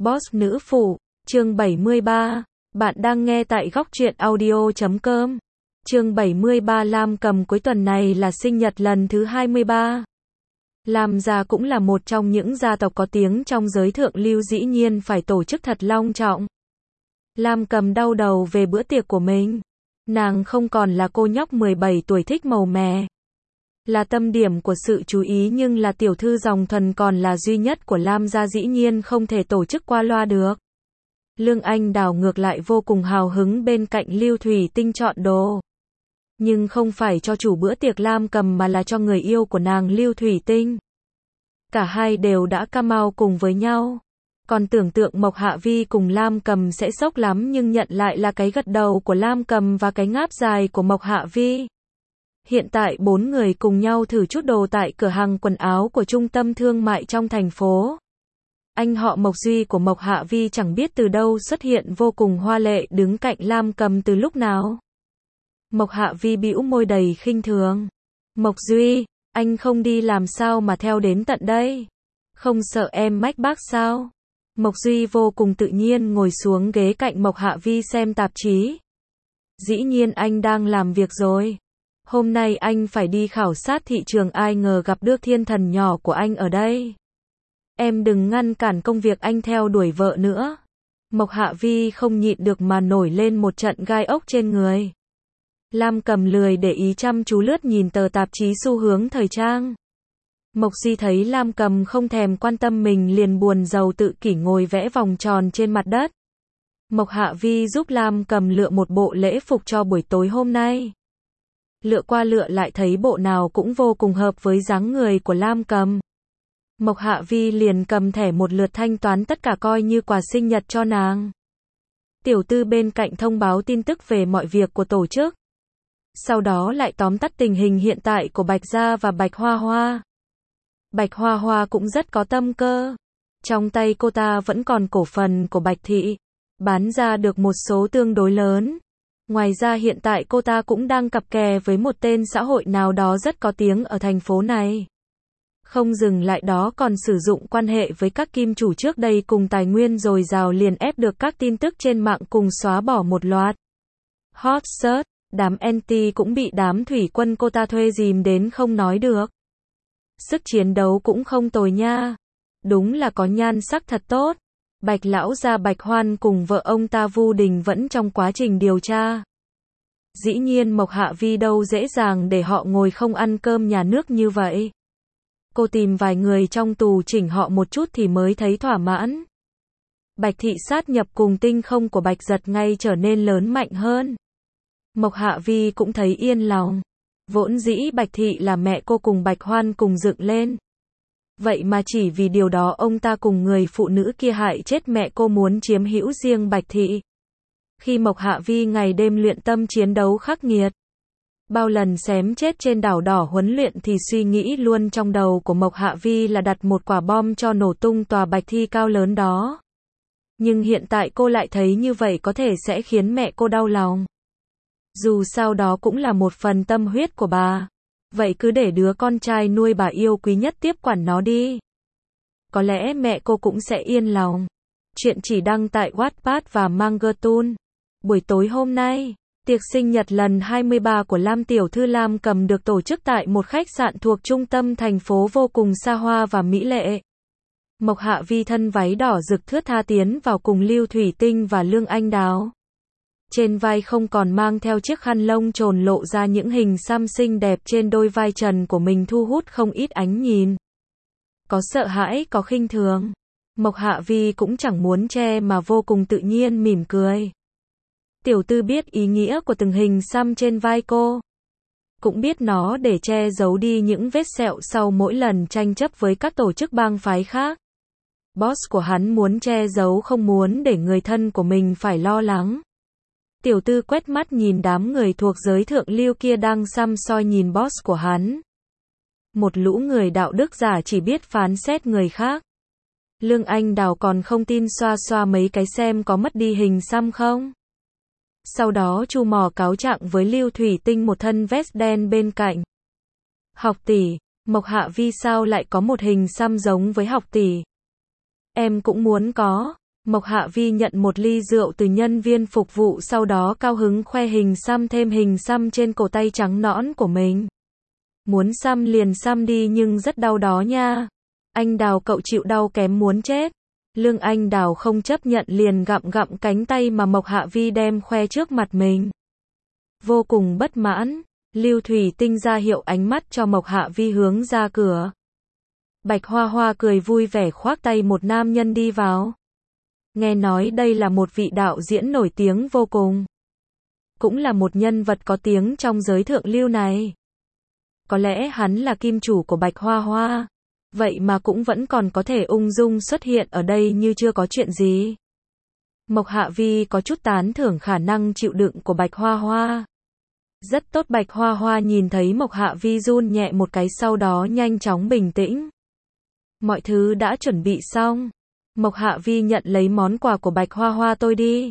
Boss nữ phụ, chương 73. Bạn đang nghe tại góc truyện audio.com. Chương 73. Lam Cầm cuối tuần này là sinh nhật lần thứ 23. Lam gia cũng là một trong những gia tộc có tiếng trong giới thượng lưu, dĩ nhiên phải tổ chức thật long trọng. Lam Cầm đau đầu về bữa tiệc của mình. Nàng không còn là cô nhóc 17 tuổi thích màu mè, là tâm điểm của sự chú ý, nhưng là tiểu thư dòng thuần còn là duy nhất của Lam gia, dĩ nhiên không thể tổ chức qua loa được. Lương Anh Đào ngược lại vô cùng hào hứng bên cạnh Lưu Thủy Tinh chọn đồ. Nhưng không phải cho chủ bữa tiệc Lam Cầm mà là cho người yêu của nàng Lưu Thủy Tinh. Cả hai đều đã come out cùng với nhau. Còn tưởng tượng Mộc Hạ Vi cùng Lam Cầm sẽ sốc lắm, nhưng nhận lại là cái gật đầu của Lam Cầm và cái ngáp dài của Mộc Hạ Vi. Hiện tại bốn người cùng nhau thử chút đồ tại cửa hàng quần áo của trung tâm thương mại trong thành phố. Anh họ Mộc Duy của Mộc Hạ Vi chẳng biết từ đâu xuất hiện vô cùng hoa lệ đứng cạnh Lam Cầm từ lúc nào. Mộc Hạ Vi bĩu môi đầy khinh thường. Mộc Duy, anh không đi làm sao mà theo đến tận đây? Không sợ em mách bác sao? Mộc Duy vô cùng tự nhiên ngồi xuống ghế cạnh Mộc Hạ Vi xem tạp chí. Dĩ nhiên anh đang làm việc rồi. Hôm nay anh phải đi khảo sát thị trường, ai ngờ gặp được thiên thần nhỏ của anh ở đây. Em đừng ngăn cản công việc anh theo đuổi vợ nữa. Mộc Hạ Vi không nhịn được mà nổi lên một trận gai ốc trên người. Lam Cầm lười để ý, chăm chú lướt nhìn tờ tạp chí xu hướng thời trang. Mộc Duy thấy Lam Cầm không thèm quan tâm mình liền buồn rầu tự kỷ ngồi vẽ vòng tròn trên mặt đất. Mộc Hạ Vi giúp Lam Cầm lựa một bộ lễ phục cho buổi tối hôm nay. Lựa qua lựa lại thấy bộ nào cũng vô cùng hợp với dáng người của Lam Cầm. Mộc Hạ Vi liền cầm thẻ một lượt thanh toán tất cả coi như quà sinh nhật cho nàng. Tiểu tư bên cạnh thông báo tin tức về mọi việc của tổ chức. Sau đó lại tóm tắt tình hình hiện tại của Bạch Gia và Bạch Hoa Hoa. Bạch Hoa Hoa cũng rất có tâm cơ. Trong tay cô ta vẫn còn cổ phần của Bạch Thị, bán ra được một số tương đối lớn. Ngoài ra hiện tại cô ta cũng đang cặp kè với một tên xã hội nào đó rất có tiếng ở thành phố này. Không dừng lại đó, còn sử dụng quan hệ với các kim chủ trước đây cùng tài nguyên dồi dào, liền ép được các tin tức trên mạng cùng xóa bỏ một loạt hot search. Đám anti cũng bị đám thủy quân cô ta thuê dìm đến không nói được. Sức chiến đấu cũng không tồi nha. Đúng là có nhan sắc thật tốt. Bạch lão gia Bạch Hoan cùng vợ ông ta Vu Đình vẫn trong quá trình điều tra. Dĩ nhiên Mộc Hạ Vi đâu dễ dàng để họ ngồi không ăn cơm nhà nước như vậy. Cô tìm vài người trong tù chỉnh họ một chút thì mới thấy thỏa mãn. Bạch Thị sát nhập cùng Tinh Không của Bạch Giật ngay trở nên lớn mạnh hơn. Mộc Hạ Vi cũng thấy yên lòng. Vốn dĩ Bạch Thị là mẹ cô cùng Bạch Hoan cùng dựng lên. Vậy mà chỉ vì điều đó ông ta cùng người phụ nữ kia hại chết mẹ cô, muốn chiếm hữu riêng Bạch Thị. Khi Mộc Hạ Vi ngày đêm luyện tâm chiến đấu khắc nghiệt, bao lần xém chết trên đảo đỏ huấn luyện, thì suy nghĩ luôn trong đầu của Mộc Hạ Vi là đặt một quả bom cho nổ tung tòa Bạch Thi cao lớn đó. Nhưng hiện tại cô lại thấy như vậy có thể sẽ khiến mẹ cô đau lòng. Dù sao đó cũng là một phần tâm huyết của bà. Vậy cứ để đứa con trai nuôi bà yêu quý nhất tiếp quản nó đi. Có lẽ mẹ cô cũng sẽ yên lòng. Chuyện chỉ đăng tại Wattpad và Mangatune. Buổi tối hôm nay, tiệc sinh nhật lần 23 của Lam tiểu thư Lam Cầm được tổ chức tại một khách sạn thuộc trung tâm thành phố vô cùng xa hoa và mỹ lệ. Mộc Hạ Vi thân váy đỏ rực thướt tha tiến vào cùng Lưu Thủy Tinh và Lương Anh Đào. Trên vai không còn mang theo chiếc khăn lông trồn, lộ ra những hình xăm xinh đẹp trên đôi vai trần của mình, thu hút không ít ánh nhìn. Có sợ hãi, có khinh thường. Mộc Hạ Vi cũng chẳng muốn che mà vô cùng tự nhiên mỉm cười. Tiểu tư biết ý nghĩa của từng hình xăm trên vai cô. Cũng biết nó để che giấu đi những vết sẹo sau mỗi lần tranh chấp với các tổ chức bang phái khác. Boss của hắn muốn che giấu, không muốn để người thân của mình phải lo lắng. Tiểu tư quét mắt nhìn đám người thuộc giới thượng lưu kia đang săm soi nhìn boss của hắn. Một lũ người đạo đức giả chỉ biết phán xét người khác. Lương Anh Đào còn không tin, xoa xoa mấy cái xem có mất đi hình xăm không. Sau đó chu mỏ cáo trạng với Lưu Thủy Tinh một thân vest đen bên cạnh. Học tỷ, Mộc Hạ Vi sao lại có một hình xăm giống với học tỷ? Em cũng muốn có. Mộc Hạ Vi nhận một ly rượu từ nhân viên phục vụ, sau đó cao hứng khoe hình xăm thêm hình xăm trên cổ tay trắng nõn của mình. Muốn xăm liền xăm đi nhưng rất đau đó nha. Anh Đào cậu chịu đau kém muốn chết. Lương Anh Đào không chấp nhận liền gặm gặm cánh tay mà Mộc Hạ Vi đem khoe trước mặt mình. Vô cùng bất mãn, Lưu Thủy Tinh ra hiệu ánh mắt cho Mộc Hạ Vi hướng ra cửa. Bạch Hoa Hoa cười vui vẻ khoác tay một nam nhân đi vào. Nghe nói đây là một vị đạo diễn nổi tiếng vô cùng. Cũng là một nhân vật có tiếng trong giới thượng lưu này. Có lẽ hắn là kim chủ của Bạch Hoa Hoa. Vậy mà cũng vẫn còn có thể ung dung xuất hiện ở đây như chưa có chuyện gì. Mộc Hạ Vi có chút tán thưởng khả năng chịu đựng của Bạch Hoa Hoa. Rất tốt. Bạch Hoa Hoa nhìn thấy Mộc Hạ Vi run nhẹ một cái, sau đó nhanh chóng bình tĩnh. Mọi thứ đã chuẩn bị xong. Mộc Hạ Vi nhận lấy món quà của Bạch Hoa Hoa, tôi đi.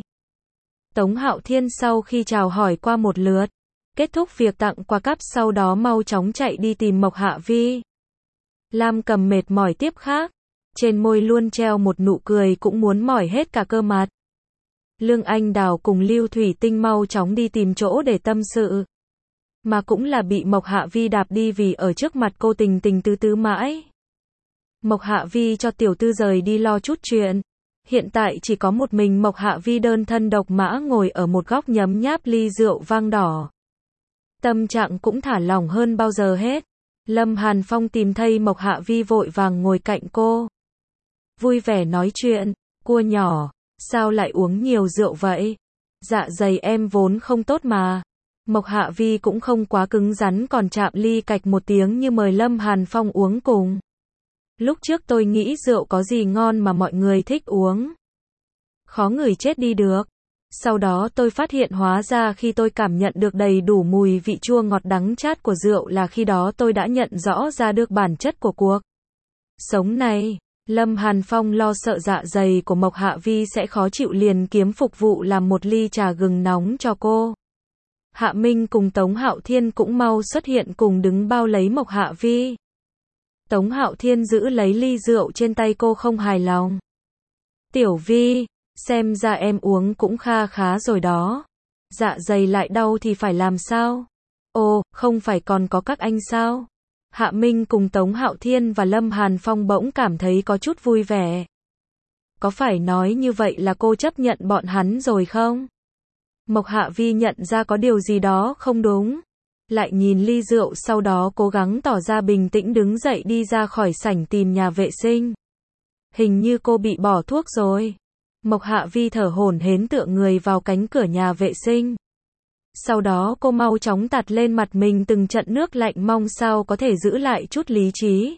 Tống Hạo Thiên sau khi chào hỏi qua một lượt, kết thúc việc tặng quà cáp, sau đó mau chóng chạy đi tìm Mộc Hạ Vi. Lam Cầm mệt mỏi tiếp khác, trên môi luôn treo một nụ cười, cũng muốn mỏi hết cả cơ mặt. Lương Anh Đào cùng Lưu Thủy Tinh mau chóng đi tìm chỗ để tâm sự. Mà cũng là bị Mộc Hạ Vi đạp đi vì ở trước mặt cô tình tình tứ tứ mãi. Mộc Hạ Vi cho tiểu tư rời đi lo chút chuyện. Hiện tại chỉ có một mình Mộc Hạ Vi đơn thân độc mã ngồi ở một góc nhấm nháp ly rượu vang đỏ. Tâm trạng cũng thả lỏng hơn bao giờ hết. Lâm Hàn Phong tìm thấy Mộc Hạ Vi vội vàng ngồi cạnh cô. Vui vẻ nói chuyện, cua nhỏ, sao lại uống nhiều rượu vậy? Dạ dày em vốn không tốt mà. Mộc Hạ Vi cũng không quá cứng rắn, còn chạm ly cạch một tiếng như mời Lâm Hàn Phong uống cùng. Lúc trước tôi nghĩ rượu có gì ngon mà mọi người thích uống. Khó ngửi chết đi được. Sau đó tôi phát hiện hóa ra khi tôi cảm nhận được đầy đủ mùi vị chua ngọt đắng chát của rượu là khi đó tôi đã nhận rõ ra được bản chất của cuộc sống này. Lâm Hàn Phong lo sợ dạ dày của Mộc Hạ Vi sẽ khó chịu liền kiếm phục vụ làm một ly trà gừng nóng cho cô. Hạ Minh cùng Tống Hạo Thiên cũng mau xuất hiện cùng đứng bao lấy Mộc Hạ Vi. Tống Hạo Thiên giữ lấy ly rượu trên tay cô không hài lòng. Tiểu Vi, xem ra em uống cũng kha khá rồi đó. Dạ dày lại đau thì phải làm sao? Ồ, không phải còn có các anh sao? Hạ Minh cùng Tống Hạo Thiên và Lâm Hàn Phong bỗng cảm thấy có chút vui vẻ. Có phải nói như vậy là cô chấp nhận bọn hắn rồi không? Mộc Hạ Vi nhận ra có điều gì đó không đúng. Lại nhìn ly rượu, sau đó cố gắng tỏ ra bình tĩnh đứng dậy đi ra khỏi sảnh tìm nhà vệ sinh. Hình như cô bị bỏ thuốc rồi. Mộc Hạ Vi thở hổn hển tựa người vào cánh cửa nhà vệ sinh. Sau đó cô mau chóng tạt lên mặt mình từng trận nước lạnh, mong sao có thể giữ lại chút lý trí.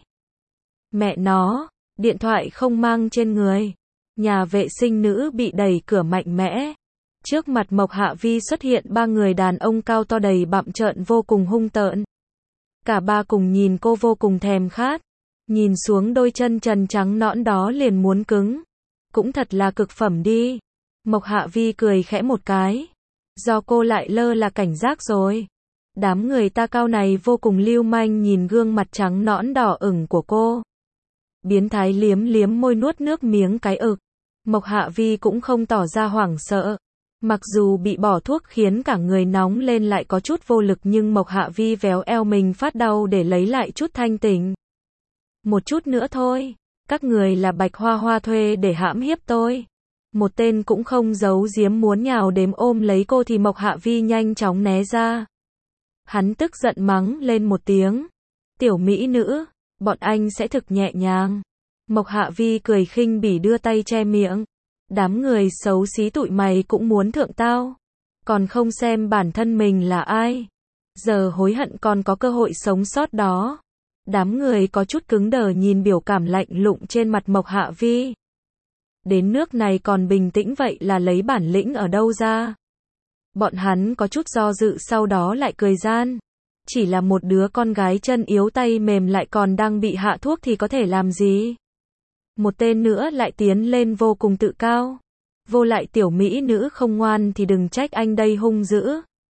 Mẹ nó, điện thoại không mang trên người. Nhà vệ sinh nữ bị đẩy cửa mạnh mẽ. Trước mặt Mộc Hạ Vi xuất hiện ba người đàn ông cao to đầy bặm trợn vô cùng hung tợn. Cả ba cùng nhìn cô vô cùng thèm khát. Nhìn xuống đôi chân trần trắng nõn đó liền muốn cứng. Cũng thật là cực phẩm đi. Mộc Hạ Vi cười khẽ một cái. Do cô lại lơ là cảnh giác rồi. Đám người ta cao này vô cùng lưu manh, nhìn gương mặt trắng nõn đỏ ửng của cô. Biến thái liếm liếm môi nuốt nước miếng cái ực. Mộc Hạ Vi cũng không tỏ ra hoảng sợ. Mặc dù bị bỏ thuốc khiến cả người nóng lên lại có chút vô lực, nhưng Mộc Hạ Vi véo eo mình phát đau để lấy lại chút thanh tỉnh. Một chút nữa thôi. Các người là Bạch Hoa Hoa thuê để hãm hiếp tôi. Một tên cũng không giấu giếm muốn nhào đến ôm lấy cô thì Mộc Hạ Vi nhanh chóng né ra. Hắn tức giận mắng lên một tiếng. Tiểu mỹ nữ, bọn anh sẽ thực nhẹ nhàng. Mộc Hạ Vi cười khinh bỉ đưa tay che miệng. Đám người xấu xí tụi mày cũng muốn thượng tao. Còn không xem bản thân mình là ai. Giờ hối hận còn có cơ hội sống sót đó. Đám người có chút cứng đờ nhìn biểu cảm lạnh lùng trên mặt Mộc Hạ Vi. Đến nước này còn bình tĩnh vậy là lấy bản lĩnh ở đâu ra? Bọn hắn có chút do dự, sau đó lại cười gian. Chỉ là một đứa con gái chân yếu tay mềm lại còn đang bị hạ thuốc thì có thể làm gì? Một tên nữa lại tiến lên vô cùng tự cao. Vô lại tiểu mỹ nữ không ngoan thì đừng trách anh đây hung dữ.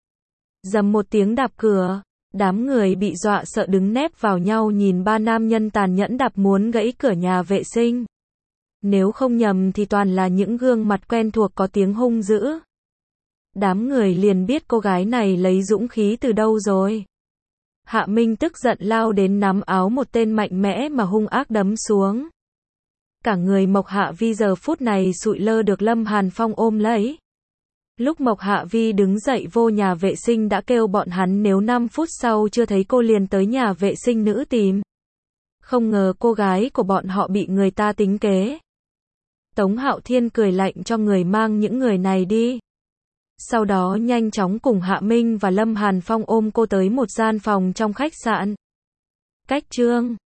Dầm một tiếng đạp cửa. Đám người bị dọa sợ đứng nép vào nhau nhìn ba nam nhân tàn nhẫn đạp muốn gãy cửa nhà vệ sinh. Nếu không nhầm thì toàn là những gương mặt quen thuộc có tiếng hung dữ. Đám người liền biết cô gái này lấy dũng khí từ đâu rồi. Hạ Minh tức giận lao đến nắm áo một tên mạnh mẽ mà hung ác đấm xuống. Cả người Mộc Hạ Vi giờ phút này sụi lơ được Lâm Hàn Phong ôm lấy. Lúc Mộc Hạ Vi đứng dậy vô nhà vệ sinh đã kêu bọn hắn nếu 5 phút sau chưa thấy cô liền tới nhà vệ sinh nữ tìm. Không ngờ cô gái của bọn họ bị người ta tính kế. Tống Hạo Thiên cười lạnh cho người mang những người này đi. Sau đó nhanh chóng cùng Hạ Minh và Lâm Hàn Phong ôm cô tới một gian phòng trong khách sạn. Cách chương